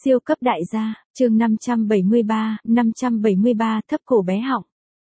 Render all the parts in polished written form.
Siêu cấp đại gia, chương 573, thấp cổ bé họng.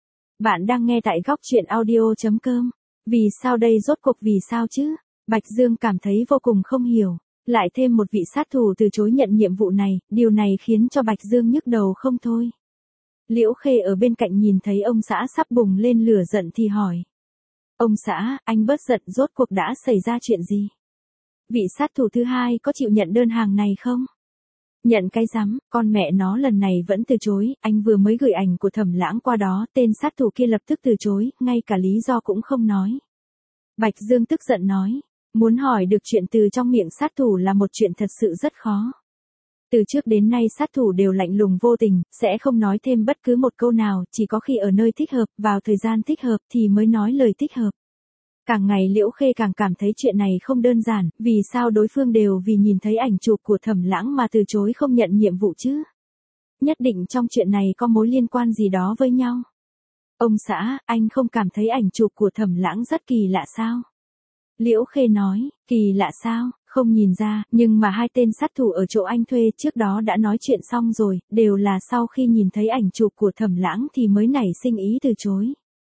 Bạn đang nghe tại góc truyện audio.com. Vì sao đây, rốt cuộc vì sao chứ? Bạch Dương cảm thấy vô cùng không hiểu. Lại thêm một vị sát thủ từ chối nhận nhiệm vụ này, điều này khiến cho Bạch Dương nhức đầu không thôi. Liễu Khê ở bên cạnh nhìn thấy ông xã sắp bùng lên lửa giận thì hỏi. Ông xã, anh bớt giận, rốt cuộc đã xảy ra chuyện gì? Vị sát thủ thứ hai có chịu nhận đơn hàng này không? Nhận cái rắm, con mẹ nó lần này vẫn từ chối, anh vừa mới gửi ảnh của Thẩm Lãng qua đó, tên sát thủ kia lập tức từ chối, ngay cả lý do cũng không nói. Bạch Dương tức giận nói, muốn hỏi được chuyện từ trong miệng sát thủ là một chuyện thật sự rất khó. Từ trước đến nay sát thủ đều lạnh lùng vô tình, sẽ không nói thêm bất cứ một câu nào, chỉ có khi ở nơi thích hợp, vào thời gian thích hợp thì mới nói lời thích hợp. Càng ngày Liễu Khê càng cảm thấy chuyện này không đơn giản, vì sao đối phương đều vì nhìn thấy ảnh chụp của Thẩm Lãng mà từ chối không nhận nhiệm vụ chứ? Nhất định trong chuyện này có mối liên quan gì đó với nhau. Ông xã, anh không cảm thấy ảnh chụp của Thẩm Lãng rất kỳ lạ sao? Liễu Khê nói, kỳ lạ sao, không nhìn ra, nhưng mà hai tên sát thủ ở chỗ anh thuê trước đó đã nói chuyện xong rồi, đều là sau khi nhìn thấy ảnh chụp của Thẩm Lãng thì mới nảy sinh ý từ chối.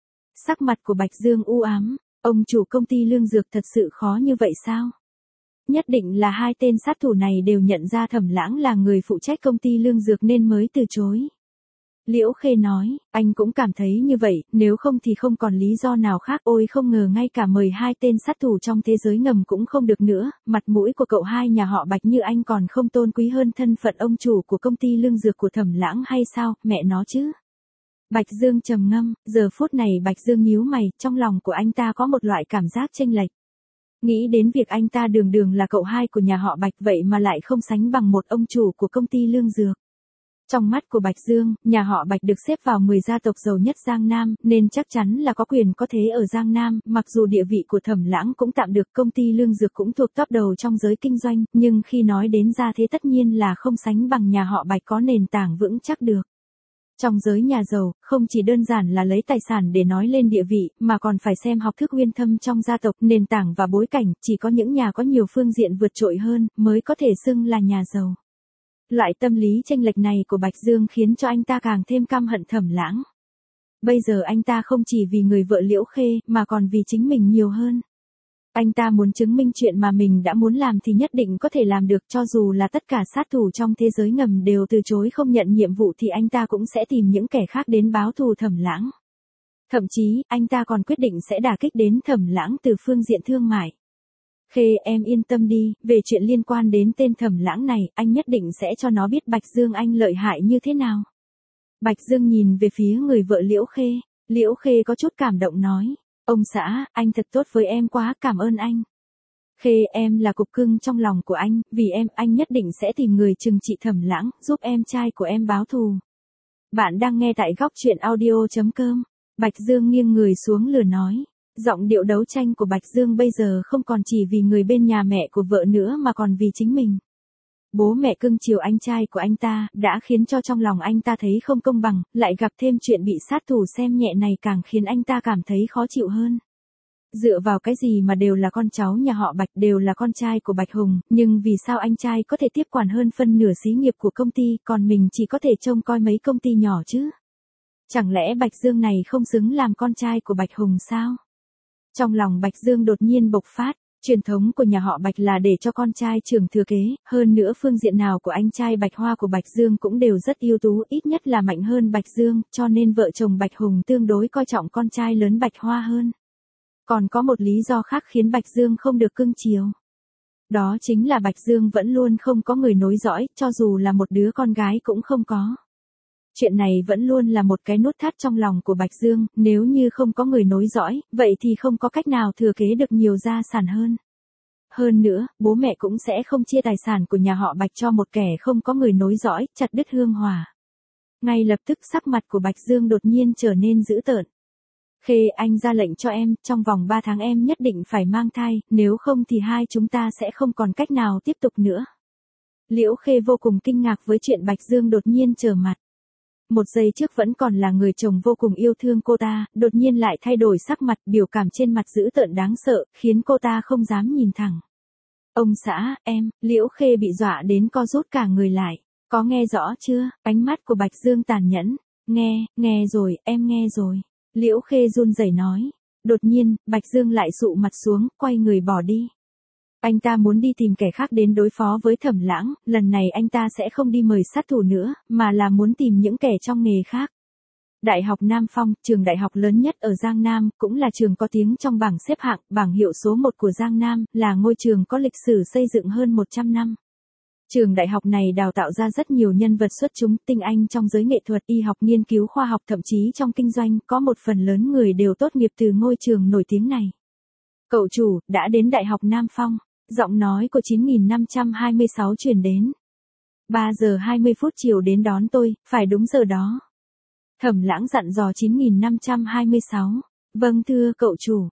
Sắc mặt của Bạch Dương u ám. Ông chủ công ty lương dược thật sự khó như vậy sao? Nhất định là hai tên sát thủ này đều nhận ra Thẩm Lãng là người phụ trách công ty lương dược nên mới từ chối. Liễu Khê nói, anh cũng cảm thấy như vậy, nếu không thì không còn lý do nào khác. Ôi không ngờ ngay cả mời hai tên sát thủ trong thế giới ngầm cũng không được nữa, mặt mũi của cậu hai nhà họ Bạch như anh còn không tôn quý hơn thân phận ông chủ của công ty lương dược của Thẩm Lãng hay sao, mẹ nó chứ. Bạch Dương trầm ngâm, giờ phút này Bạch Dương nhíu mày, trong lòng của anh ta có một loại cảm giác chênh lệch. Nghĩ đến việc anh ta đường đường là cậu hai của nhà họ Bạch vậy mà lại không sánh bằng một ông chủ của công ty lương dược. Trong mắt của Bạch Dương, nhà họ Bạch được xếp vào 10 gia tộc giàu nhất Giang Nam, nên chắc chắn là có quyền có thế ở Giang Nam, mặc dù địa vị của Thẩm Lãng cũng tạm được, công ty lương dược cũng thuộc top đầu trong giới kinh doanh, nhưng khi nói đến gia thế tất nhiên là không sánh bằng nhà họ Bạch có nền tảng vững chắc được. Trong giới nhà giàu, không chỉ đơn giản là lấy tài sản để nói lên địa vị, mà còn phải xem học thức uyên thâm trong gia tộc, nền tảng và bối cảnh, chỉ có những nhà có nhiều phương diện vượt trội hơn, mới có thể xưng là nhà giàu. Loại tâm lý chênh lệch này của Bạch Dương khiến cho anh ta càng thêm căm hận Thẩm Lãng. Bây giờ anh ta không chỉ vì người vợ Liễu Khê, mà còn vì chính mình nhiều hơn. Anh ta muốn chứng minh chuyện mà mình đã muốn làm thì nhất định có thể làm được, cho dù là tất cả sát thủ trong thế giới ngầm đều từ chối không nhận nhiệm vụ thì anh ta cũng sẽ tìm những kẻ khác đến báo thù Thẩm Lãng. Thậm chí, anh ta còn quyết định sẽ đả kích đến Thẩm Lãng từ phương diện thương mại. Khê, em yên tâm đi, về chuyện liên quan đến tên Thẩm Lãng này, anh nhất định sẽ cho nó biết Bạch Dương anh lợi hại như thế nào. Bạch Dương nhìn về phía người vợ Liễu Khê. Liễu Khê có chút cảm động nói. Ông xã, anh thật tốt với em quá, cảm ơn anh. Khê, em là cục cưng trong lòng của anh, vì em, anh nhất định sẽ tìm người trừng trị Thẩm Lãng, giúp em trai của em báo thù. Bạn đang nghe tại góc truyện audio.com. Bạch Dương nghiêng người xuống lừa nói. Giọng điệu đấu tranh của Bạch Dương bây giờ không còn chỉ vì người bên nhà mẹ của vợ nữa mà còn vì chính mình. Bố mẹ cưng chiều anh trai của anh ta, đã khiến cho trong lòng anh ta thấy không công bằng, lại gặp thêm chuyện bị sát thủ xem nhẹ này càng khiến anh ta cảm thấy khó chịu hơn. Dựa vào cái gì mà đều là con cháu nhà họ Bạch, đều là con trai của Bạch Hùng, nhưng vì sao anh trai có thể tiếp quản hơn phân nửa xí nghiệp của công ty, còn mình chỉ có thể trông coi mấy công ty nhỏ chứ? Chẳng lẽ Bạch Dương này không xứng làm con trai của Bạch Hùng sao? Trong lòng Bạch Dương đột nhiên bộc phát. Truyền thống của nhà họ Bạch là để cho con trai trưởng thừa kế, hơn nữa phương diện nào của anh trai Bạch Hoa của Bạch Dương cũng đều rất ưu tú, ít nhất là mạnh hơn Bạch Dương, cho nên vợ chồng Bạch Hùng tương đối coi trọng con trai lớn Bạch Hoa hơn. Còn có một lý do khác khiến Bạch Dương không được cưng chiều. Đó chính là Bạch Dương vẫn luôn không có người nối dõi, cho dù là một đứa con gái cũng không có. Chuyện này vẫn luôn là một cái nút thắt trong lòng của Bạch Dương, nếu như không có người nối dõi, vậy thì không có cách nào thừa kế được nhiều gia sản hơn. Hơn nữa, bố mẹ cũng sẽ không chia tài sản của nhà họ Bạch cho một kẻ không có người nối dõi, chặt đứt hương hỏa. Ngay lập tức sắc mặt của Bạch Dương đột nhiên trở nên dữ tợn. Khê, anh ra lệnh cho em, trong vòng 3 tháng em nhất định phải mang thai, nếu không thì hai chúng ta sẽ không còn cách nào tiếp tục nữa. Liễu Khê vô cùng kinh ngạc với chuyện Bạch Dương đột nhiên trở mặt. Một giây trước vẫn còn là người chồng vô cùng yêu thương cô ta, đột nhiên lại thay đổi sắc mặt, biểu cảm trên mặt dữ tợn đáng sợ, khiến cô ta không dám nhìn thẳng. Ông xã, em, Liễu Khê bị dọa đến co rút cả người lại. Có nghe rõ chưa? Ánh mắt của Bạch Dương tàn nhẫn. Nghe rồi, em nghe rồi. Liễu Khê run rẩy nói. Đột nhiên, Bạch Dương lại sụ mặt xuống, quay người bỏ đi. Anh ta muốn đi tìm kẻ khác đến đối phó với Thẩm Lãng, lần này anh ta sẽ không đi mời sát thủ nữa, mà là muốn tìm những kẻ trong nghề khác. Đại học Nam Phong, trường đại học lớn nhất ở Giang Nam, cũng là trường có tiếng trong bảng xếp hạng, bảng hiệu số 1 của Giang Nam, là ngôi trường có lịch sử xây dựng hơn 100 năm. Trường đại học này đào tạo ra rất nhiều nhân vật xuất chúng, tinh anh trong giới nghệ thuật, y học, nghiên cứu khoa học, thậm chí trong kinh doanh, có một phần lớn người đều tốt nghiệp từ ngôi trường nổi tiếng này. Cậu chủ, đã đến Đại học Nam Phong. Giọng nói của 9526 truyền đến. 3 giờ 20 phút chiều đến đón tôi, phải đúng giờ đó. Thẩm Lãng dặn dò 9526. Vâng thưa cậu chủ,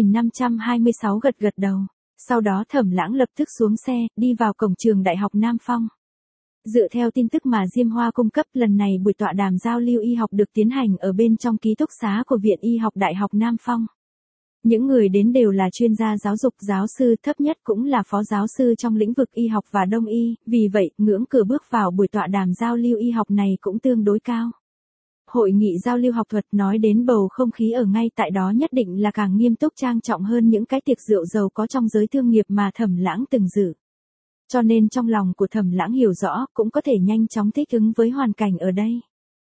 9526 gật gật đầu. Sau đó Thẩm Lãng lập tức xuống xe, đi vào cổng trường Đại học Nam Phong. Dựa theo tin tức mà Diêm Hoa cung cấp, lần này buổi tọa đàm giao lưu y học được tiến hành ở bên trong ký túc xá của Viện Y học Đại học Nam Phong. Những người đến đều là chuyên gia giáo dục, giáo sư, thấp nhất cũng là phó giáo sư trong lĩnh vực y học và đông y, vì vậy, ngưỡng cửa bước vào buổi tọa đàm giao lưu y học này cũng tương đối cao. Hội nghị giao lưu học thuật nói đến bầu không khí ở ngay tại đó nhất định là càng nghiêm túc trang trọng hơn những cái tiệc rượu giàu có trong giới thương nghiệp mà Thẩm Lãng từng dự. Cho nên trong lòng của Thẩm Lãng hiểu rõ, cũng có thể nhanh chóng thích ứng với hoàn cảnh ở đây.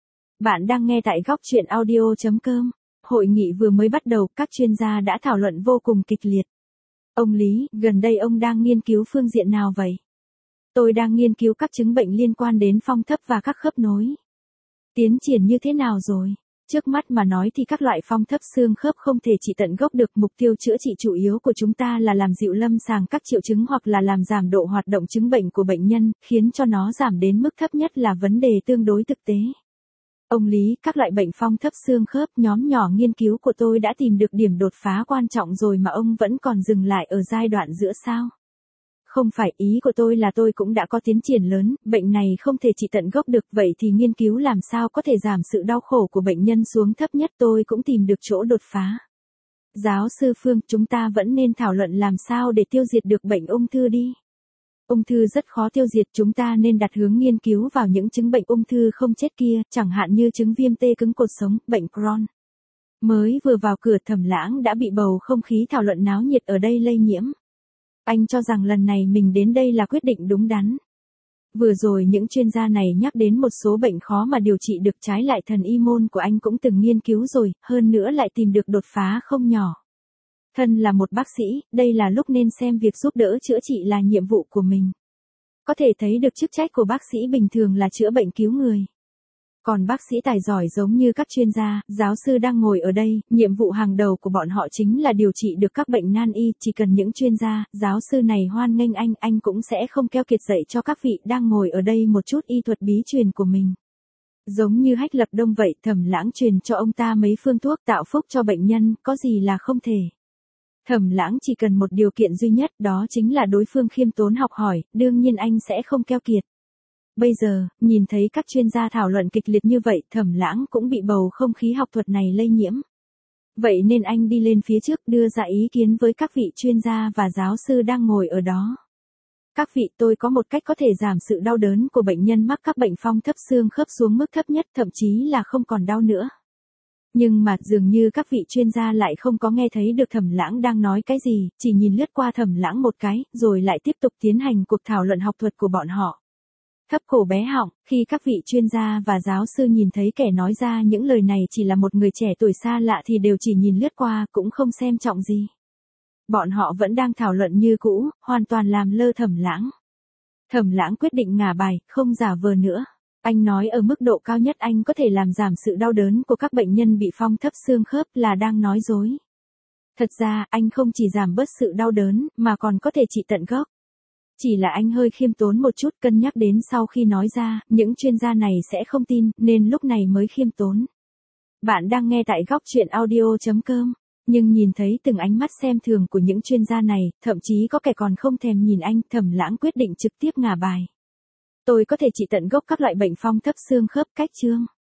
Bạn đang nghe tại góc truyện audio.com. Hội nghị vừa mới bắt đầu, các chuyên gia đã thảo luận vô cùng kịch liệt. Ông Lý, gần đây ông đang nghiên cứu phương diện nào vậy? Tôi đang nghiên cứu các chứng bệnh liên quan đến phong thấp và các khớp nối. Tiến triển như thế nào rồi? Trước mắt mà nói thì các loại phong thấp xương khớp không thể trị tận gốc được. Mục tiêu chữa trị chủ yếu của chúng ta là làm dịu lâm sàng các triệu chứng hoặc là làm giảm độ hoạt động chứng bệnh của bệnh nhân, khiến cho nó giảm đến mức thấp nhất là vấn đề tương đối thực tế. Ông Lý, các loại bệnh phong thấp xương khớp, nhóm nhỏ nghiên cứu của tôi đã tìm được điểm đột phá quan trọng rồi mà ông vẫn còn dừng lại ở giai đoạn giữa sao? Không phải, ý của tôi là tôi cũng đã có tiến triển lớn, bệnh này không thể trị tận gốc được, vậy thì nghiên cứu làm sao có thể giảm sự đau khổ của bệnh nhân xuống thấp nhất, tôi cũng tìm được chỗ đột phá. Giáo sư Phương, chúng ta vẫn nên thảo luận làm sao để tiêu diệt được bệnh ung thư đi. Ung thư rất khó tiêu diệt, chúng ta nên đặt hướng nghiên cứu vào những chứng bệnh ung thư không chết kia, chẳng hạn như chứng viêm tê cứng cột sống, bệnh Crohn. Mới vừa vào cửa, Thẩm Lãng đã bị bầu không khí thảo luận náo nhiệt ở đây lây nhiễm. Anh cho rằng lần này mình đến đây là quyết định đúng đắn. Vừa rồi những chuyên gia này nhắc đến một số bệnh khó mà điều trị được, trái lại thần y môn của anh cũng từng nghiên cứu rồi, hơn nữa lại tìm được đột phá không nhỏ. Thân là một bác sĩ, đây là lúc nên xem việc giúp đỡ chữa trị là nhiệm vụ của mình. Có thể thấy được chức trách của bác sĩ bình thường là chữa bệnh cứu người. Còn bác sĩ tài giỏi giống như các chuyên gia, giáo sư đang ngồi ở đây, nhiệm vụ hàng đầu của bọn họ chính là điều trị được các bệnh nan y, chỉ cần những chuyên gia, giáo sư này hoan nghênh anh cũng sẽ không keo kiệt dạy cho các vị đang ngồi ở đây một chút y thuật bí truyền của mình. Giống như Hách Lập Đông vậy, Thẩm Lãng truyền cho ông ta mấy phương thuốc tạo phúc cho bệnh nhân, có gì là không thể. Thẩm Lãng chỉ cần một điều kiện duy nhất, đó chính là đối phương khiêm tốn học hỏi, đương nhiên anh sẽ không keo kiệt. Bây giờ, nhìn thấy các chuyên gia thảo luận kịch liệt như vậy, Thẩm Lãng cũng bị bầu không khí học thuật này lây nhiễm. Vậy nên anh đi lên phía trước đưa ra ý kiến với các vị chuyên gia và giáo sư đang ngồi ở đó. Các vị, tôi có một cách có thể giảm sự đau đớn của bệnh nhân mắc các bệnh phong thấp xương khớp xuống mức thấp nhất, thậm chí là không còn đau nữa. Nhưng mà dường như các vị chuyên gia lại không có nghe thấy được Thẩm Lãng đang nói cái gì, chỉ nhìn lướt qua Thẩm Lãng một cái, rồi lại tiếp tục tiến hành cuộc thảo luận học thuật của bọn họ. Thấp cổ bé họng, khi các vị chuyên gia và giáo sư nhìn thấy kẻ nói ra những lời này chỉ là một người trẻ tuổi xa lạ thì đều chỉ nhìn lướt qua, cũng không xem trọng gì. Bọn họ vẫn đang thảo luận như cũ, hoàn toàn làm lơ Thẩm Lãng. Thẩm Lãng quyết định ngả bài, không giả vờ nữa. Anh nói ở mức độ cao nhất anh có thể làm giảm sự đau đớn của các bệnh nhân bị phong thấp xương khớp là đang nói dối. Thật ra, anh không chỉ giảm bớt sự đau đớn, mà còn có thể trị tận gốc. Chỉ là anh hơi khiêm tốn một chút, cân nhắc đến sau khi nói ra, những chuyên gia này sẽ không tin, nên lúc này mới khiêm tốn. Bạn đang nghe tại góc truyện audio.com. Nhưng nhìn thấy từng ánh mắt xem thường của những chuyên gia này, thậm chí có kẻ còn không thèm nhìn anh, Thẩm Lãng quyết định trực tiếp ngả bài. Tôi có thể trị tận gốc các loại bệnh phong thấp xương khớp, cách chương.